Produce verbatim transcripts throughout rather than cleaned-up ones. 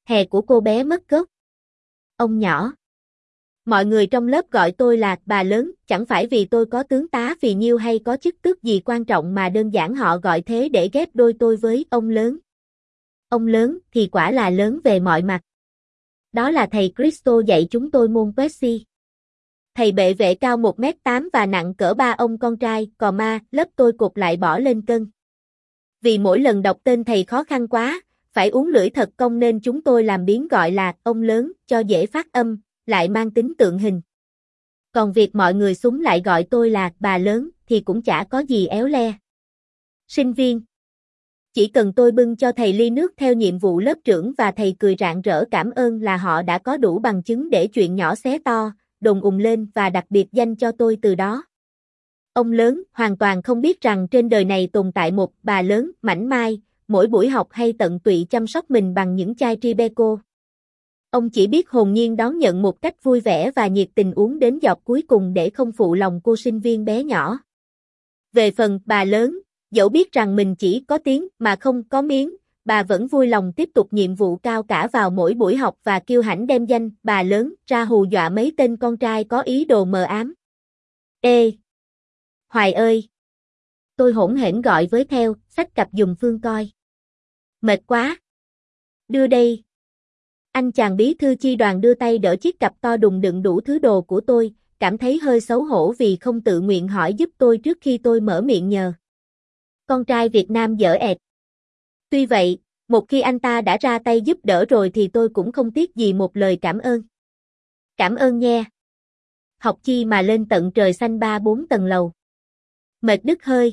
Hè của cô bé mất gốc. Ông nhỏ. Mọi người trong lớp gọi tôi là bà lớn, chẳng phải vì tôi có tướng tá phì nhiêu hay có chức tước gì quan trọng mà đơn giản họ gọi thế để ghép đôi tôi với ông lớn. Ông lớn thì quả là lớn về mọi mặt. Đó là thầy Cristo dạy chúng tôi môn Percy. Thầy bệ vệ cao một mét tám và nặng cỡ ba ông con trai, cò ma, lớp tôi cột lại bỏ lên cân. Vì mỗi lần đọc tên thầy khó khăn quá, phải uốn lưỡi thật cong nên chúng tôi làm biến gọi là ông lớn cho dễ phát âm, lại mang tính tượng hình. Còn việc mọi người súng lại gọi tôi là bà lớn thì cũng chả có gì éo le. Sinh viên. Chỉ cần tôi bưng cho thầy ly nước theo nhiệm vụ lớp trưởng và thầy cười rạng rỡ cảm ơn là họ đã có đủ bằng chứng để chuyện nhỏ xé to, đồn ùm lên và đặc biệt danh cho tôi từ đó. Ông lớn hoàn toàn không biết rằng trên đời này tồn tại một bà lớn mảnh mai, mỗi buổi học hay tận tụy chăm sóc mình bằng những chai Tribeco. Ông chỉ biết hồn nhiên đón nhận một cách vui vẻ và nhiệt tình uống đến giọt cuối cùng để không phụ lòng cô sinh viên bé nhỏ. Về phần bà lớn, dẫu biết rằng mình chỉ có tiếng mà không có miếng, bà vẫn vui lòng tiếp tục nhiệm vụ cao cả vào mỗi buổi học và kiêu hãnh đem danh bà lớn ra hù dọa mấy tên con trai có ý đồ mờ ám. Ê! Hoài ơi! Tôi hỗn hển gọi với theo, xách cặp giùm Phương coi. Mệt quá! Đưa đây! Anh chàng bí thư chi đoàn đưa tay đỡ chiếc cặp to đùng đựng đủ thứ đồ của tôi, cảm thấy hơi xấu hổ vì không tự nguyện hỏi giúp tôi trước khi tôi mở miệng nhờ. Con trai Việt Nam dở ẹt. Tuy vậy, một khi anh ta đã ra tay giúp đỡ rồi thì tôi cũng không tiếc gì một lời cảm ơn. Cảm ơn nha. Học chi mà lên tận trời xanh ba bốn tầng lầu. Mệt đứt hơi.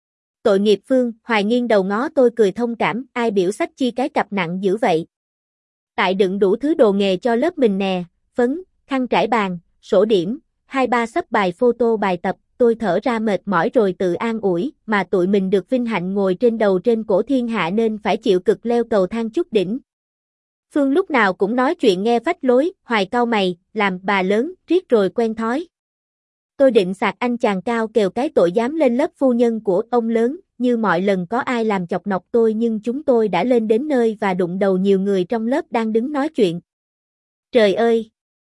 Tội nghiệp Phương, Hoài nghiêng đầu ngó tôi cười thông cảm, ai biểu xách chi cái cặp nặng dữ vậy. Tại đựng đủ thứ đồ nghề cho lớp mình nè, phấn, khăn trải bàn, sổ điểm, hai ba xấp bài photo bài tập, tôi thở ra mệt mỏi rồi tự an ủi, mà tụi mình được vinh hạnh ngồi trên đầu trên cổ thiên hạ nên phải chịu cực leo cầu thang chút đỉnh. Phương lúc nào cũng nói chuyện nghe phách lối, Hoài cau mày, làm bà lớn, riết rồi quen thói. Tôi định sạc anh chàng cao kèo cái tội dám lên lớp phu nhân của ông lớn, như mọi lần có ai làm chọc nọc tôi nhưng chúng tôi đã lên đến nơi và đụng đầu nhiều người trong lớp đang đứng nói chuyện. Trời ơi!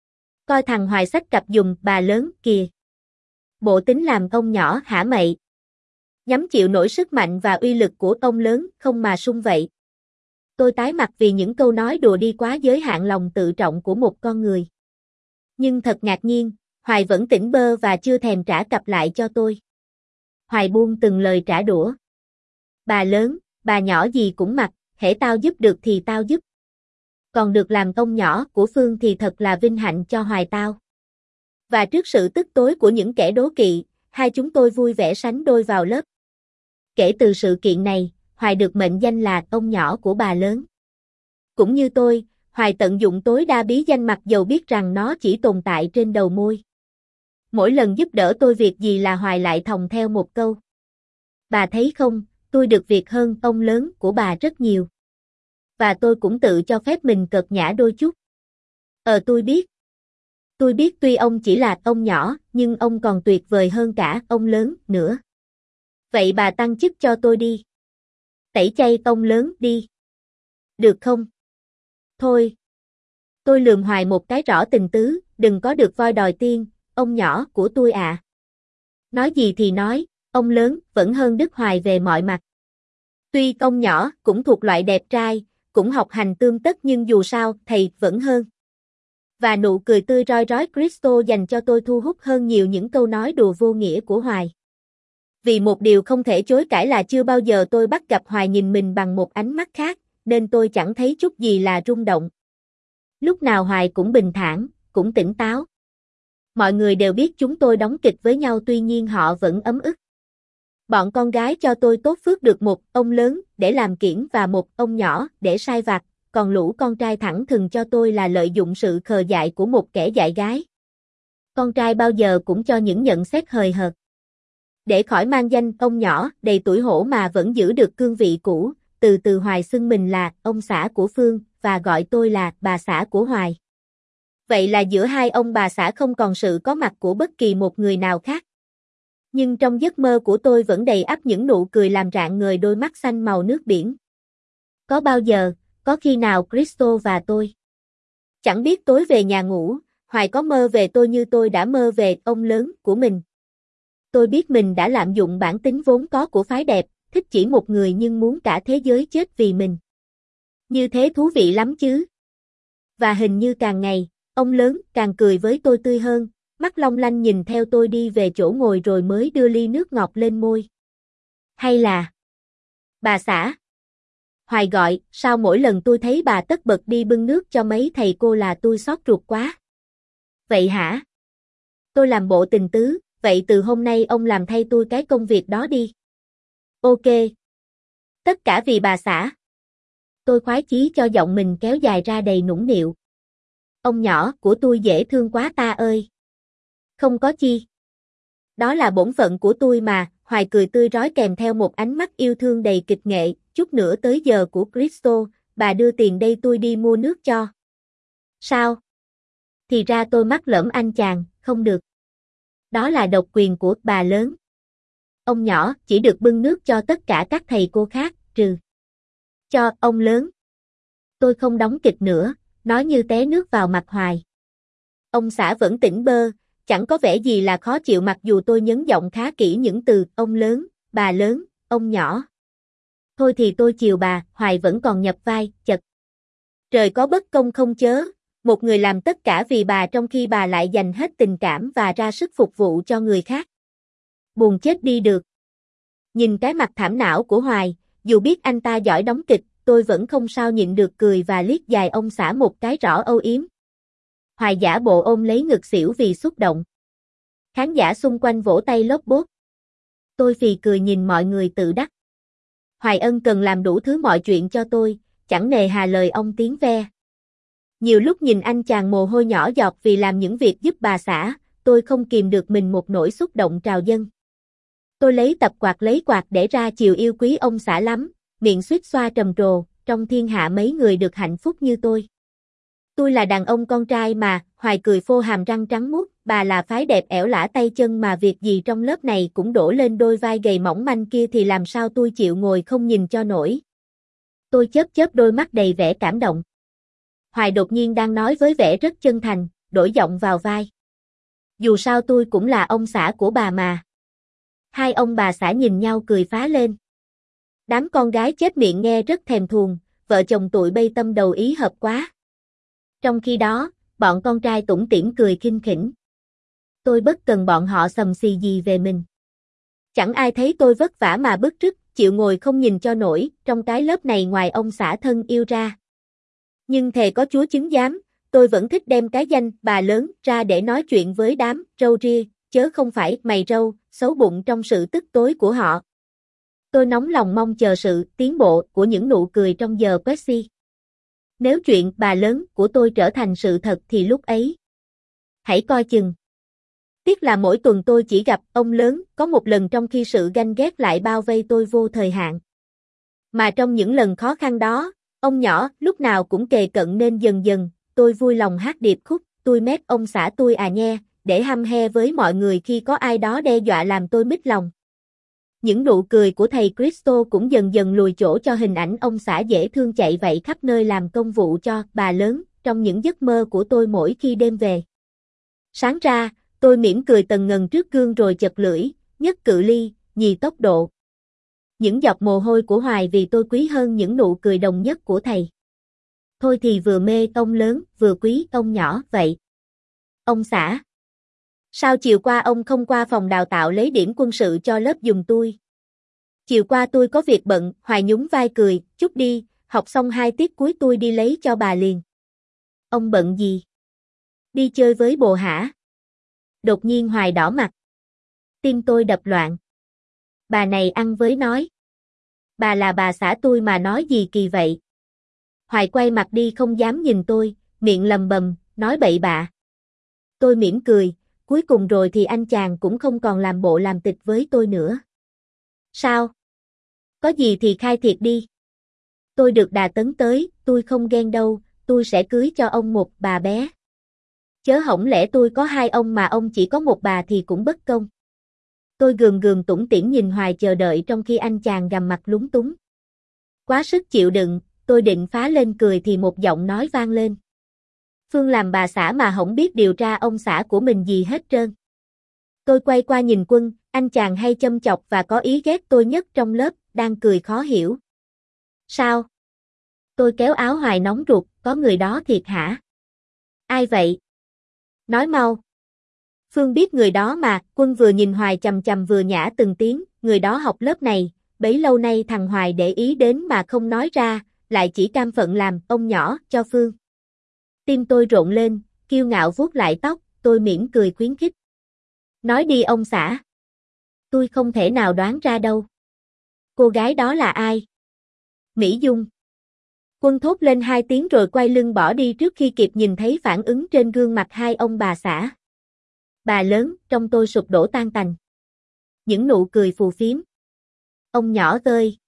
Coi thằng Hoài xách cặp giùm bà lớn kìa. Bộ tính làm ông nhỏ hả mậy? Nhắm chịu nổi sức mạnh và uy lực của ông lớn không mà sung vậy. Tôi tái mặt vì những câu nói đùa đi quá giới hạn lòng tự trọng của một con người. Nhưng thật ngạc nhiên, Hoài vẫn tỉnh bơ và chưa thèm trả cặp lại cho tôi. Hoài buông từng lời trả đũa. Bà lớn, bà nhỏ gì cũng mặc, hễ tao giúp được thì tao giúp. Còn được làm ông nhỏ của Phương thì thật là vinh hạnh cho Hoài tao. Và trước sự tức tối của những kẻ đố kỵ, hai chúng tôi vui vẻ sánh đôi vào lớp. Kể từ sự kiện này, Hoài được mệnh danh là ông nhỏ của bà lớn. Cũng như tôi, Hoài tận dụng tối đa bí danh mặc dầu biết rằng nó chỉ tồn tại trên đầu môi. Mỗi lần giúp đỡ tôi việc gì là Hoài lại thòng theo một câu. Bà thấy không, tôi được việc hơn ông lớn của bà rất nhiều. Và tôi cũng tự cho phép mình cợt nhã đôi chút. Ờ tôi biết. Tôi biết tuy ông chỉ là ông nhỏ, nhưng ông còn tuyệt vời hơn cả ông lớn nữa. Vậy bà tăng chức cho tôi đi. Tẩy chay ông lớn đi. Được không? Thôi. Tôi lườm Hoài một cái rõ tình tứ, đừng có được voi đòi tiên, ông nhỏ của tôi à. Nói gì thì nói, ông lớn vẫn hơn Đức Hoài về mọi mặt. Tuy ông nhỏ cũng thuộc loại đẹp trai, cũng học hành tươm tất nhưng dù sao thầy vẫn hơn. Và nụ cười tươi roi rói Cristo dành cho tôi thu hút hơn nhiều những câu nói đùa vô nghĩa của Hoài. Vì một điều không thể chối cãi là chưa bao giờ tôi bắt gặp Hoài nhìn mình bằng một ánh mắt khác, nên tôi chẳng thấy chút gì là rung động. Lúc nào Hoài cũng bình thản, cũng tỉnh táo. Mọi người đều biết chúng tôi đóng kịch với nhau tuy nhiên họ vẫn ấm ức. Bọn con gái cho tôi tốt phước được một ông lớn để làm kiểng và một ông nhỏ để sai vặt, còn lũ con trai thẳng thừng cho tôi là lợi dụng sự khờ dại của một kẻ dại gái. Con trai bao giờ cũng cho những nhận xét hời hợt. Để khỏi mang danh ông nhỏ đầy tuổi hổ mà vẫn giữ được cương vị cũ, từ từ Hoài xưng mình là ông xã của Phương và gọi tôi là bà xã của Hoài. Vậy là giữa hai ông bà xã không còn sự có mặt của bất kỳ một người nào khác. Nhưng trong giấc mơ của tôi vẫn đầy ắp những nụ cười làm rạng ngời đôi mắt xanh màu nước biển. Có bao giờ, có khi nào Crystal và tôi chẳng biết tối về nhà ngủ, Hoài có mơ về tôi như tôi đã mơ về ông lớn của mình. Tôi biết mình đã lạm dụng bản tính vốn có của phái đẹp, thích chỉ một người nhưng muốn cả thế giới chết vì mình. Như thế thú vị lắm chứ. Và hình như càng ngày, ông lớn càng cười với tôi tươi hơn, mắt long lanh nhìn theo tôi đi về chỗ ngồi rồi mới đưa ly nước ngọt lên môi. Hay là... Bà xã. Hoài gọi, sao mỗi lần tôi thấy bà tất bật đi bưng nước cho mấy thầy cô là tôi xót ruột quá. Vậy hả? Tôi làm bộ tình tứ, vậy từ hôm nay ông làm thay tôi cái công việc đó đi. Ok. Tất cả vì bà xã. Tôi khoái chí cho giọng mình kéo dài ra đầy nũng nịu. Ông nhỏ của tôi dễ thương quá ta ơi. Không có chi. Đó là bổn phận của tôi mà, Hoài cười tươi rói kèm theo một ánh mắt yêu thương đầy kịch nghệ, chút nữa tới giờ của Crystal, bà đưa tiền đây tôi đi mua nước cho. Sao? Thì ra tôi mắc lỡm anh chàng, không được. Đó là độc quyền của bà lớn. Ông nhỏ chỉ được bưng nước cho tất cả các thầy cô khác, trừ cho ông lớn. Tôi không đóng kịch nữa, nói như té nước vào mặt Hoài. Ông xã vẫn tỉnh bơ, chẳng có vẻ gì là khó chịu mặc dù tôi nhấn giọng khá kỹ những từ ông lớn, bà lớn, ông nhỏ. Thôi thì tôi chiều bà, Hoài vẫn còn nhập vai, chật. Trời có bất công không chớ, một người làm tất cả vì bà trong khi bà lại dành hết tình cảm và ra sức phục vụ cho người khác. Buồn chết đi được. Nhìn cái mặt thảm não của Hoài, dù biết anh ta giỏi đóng kịch, tôi vẫn không sao nhịn được cười và liếc dài ông xã một cái rõ âu yếm. Hoài giả bộ ôm lấy ngực xỉu vì xúc động. Khán giả xung quanh vỗ tay lốp bốp. Tôi phì cười nhìn mọi người tự đắc. Hoài ân cần làm đủ thứ mọi chuyện cho tôi, chẳng nề hà lời ông tiếng ve. Nhiều lúc nhìn anh chàng mồ hôi nhỏ giọt vì làm những việc giúp bà xã, tôi không kìm được mình một nỗi xúc động trào dâng. Tôi lấy tập quạt lấy quạt để ra chiều yêu quý ông xã lắm, miệng suýt xoa trầm trồ, trong thiên hạ mấy người được hạnh phúc như tôi. Tôi là đàn ông con trai mà, Hoài cười phô hàm răng trắng muốt, bà là phái đẹp ẻo lả tay chân mà việc gì trong lớp này cũng đổ lên đôi vai gầy mỏng manh kia thì làm sao tôi chịu ngồi không nhìn cho nổi. Tôi chớp chớp đôi mắt đầy vẻ cảm động. Hoài đột nhiên đang nói với vẻ rất chân thành, đổi giọng vào vai. Dù sao tôi cũng là ông xã của bà mà. Hai ông bà xã nhìn nhau cười phá lên. Đám con gái chết miệng nghe rất thèm thuồng, vợ chồng tụi bay tâm đầu ý hợp quá. Trong khi đó, bọn con trai tủm tỉm cười khinh khỉnh. Tôi bất cần bọn họ sầm xì gì về mình. Chẳng ai thấy tôi vất vả mà bứt rứt, chịu ngồi không nhìn cho nổi, trong cái lớp này ngoài ông xã thân yêu ra. Nhưng thề có Chúa chứng giám, tôi vẫn thích đem cái danh bà lớn ra để nói chuyện với đám râu ria, chớ không phải mày râu, xấu bụng trong sự tức tối của họ. Tôi nóng lòng mong chờ sự tiến bộ của những nụ cười trong giờ Pepsi. Nếu chuyện bà lớn của tôi trở thành sự thật thì lúc ấy, hãy coi chừng. Tiếc là mỗi tuần tôi chỉ gặp ông lớn có một lần trong khi sự ganh ghét lại bao vây tôi vô thời hạn. Mà trong những lần khó khăn đó, ông nhỏ lúc nào cũng kề cận nên dần dần, tôi vui lòng hát điệp khúc, tôi mét ông xã tôi à nhe, để hăm he với mọi người khi có ai đó đe dọa làm tôi mít lòng. Những nụ cười của thầy Crystal cũng dần dần lùi chỗ cho hình ảnh ông xã dễ thương chạy vậy khắp nơi làm công vụ cho bà lớn, trong những giấc mơ của tôi mỗi khi đêm về. Sáng ra, tôi mỉm cười tần ngần trước gương rồi chật lưỡi, nhất cự ly, nhì tốc độ. Những giọt mồ hôi của Hoài vì tôi quý hơn những nụ cười đồng nhất của thầy. Thôi thì vừa mê ông lớn, vừa quý ông nhỏ vậy. Ông xã. Sao chiều qua ông không qua phòng đào tạo lấy điểm quân sự cho lớp giùm tôi? Chiều qua tôi có việc bận, Hoài nhún vai cười, chút đi, học xong hai tiết cuối tôi đi lấy cho bà liền. Ông bận gì? Đi chơi với bồ hả? Đột nhiên Hoài đỏ mặt. Tim tôi đập loạn. Bà này ăn với nói. Bà là bà xã tôi mà nói gì kỳ vậy? Hoài quay mặt đi không dám nhìn tôi, miệng lầm bầm, nói bậy bạ. Tôi mỉm cười, cuối cùng rồi thì anh chàng cũng không còn làm bộ làm tịch với tôi nữa. Sao? Có gì thì khai thiệt đi. Tôi được đà tấn tới, tôi không ghen đâu, tôi sẽ cưới cho ông một bà bé. Chớ hổng lẽ tôi có hai ông mà ông chỉ có một bà thì cũng bất công. Tôi gườm gườm tủm tỉm nhìn Hoài chờ đợi trong khi anh chàng gằm mặt lúng túng. Quá sức chịu đựng, tôi định phá lên cười thì một giọng nói vang lên. Phương làm bà xã mà không biết điều tra ông xã của mình gì hết trơn. Tôi quay qua nhìn Quân, anh chàng hay châm chọc và có ý ghét tôi nhất trong lớp, đang cười khó hiểu. Sao? Tôi kéo áo Hoài nóng ruột, có người đó thiệt hả? Ai vậy? Nói mau. Phương biết người đó mà, Quân vừa nhìn Hoài chằm chằm vừa nhả từng tiếng, người đó học lớp này, bấy lâu nay thằng Hoài để ý đến mà không nói ra, lại chỉ cam phận làm ông nhỏ cho Phương. Tim tôi rộn lên, kiêu ngạo vuốt lại tóc, tôi mỉm cười khuyến khích. Nói đi ông xã. Tôi không thể nào đoán ra đâu. Cô gái đó là ai? Mỹ Dung. Quân thốt lên hai tiếng rồi quay lưng bỏ đi trước khi kịp nhìn thấy phản ứng trên gương mặt hai ông bà xã. Bà lớn, trong tôi sụp đổ tan tành. Những nụ cười phù phiếm. Ông nhỏ ơi,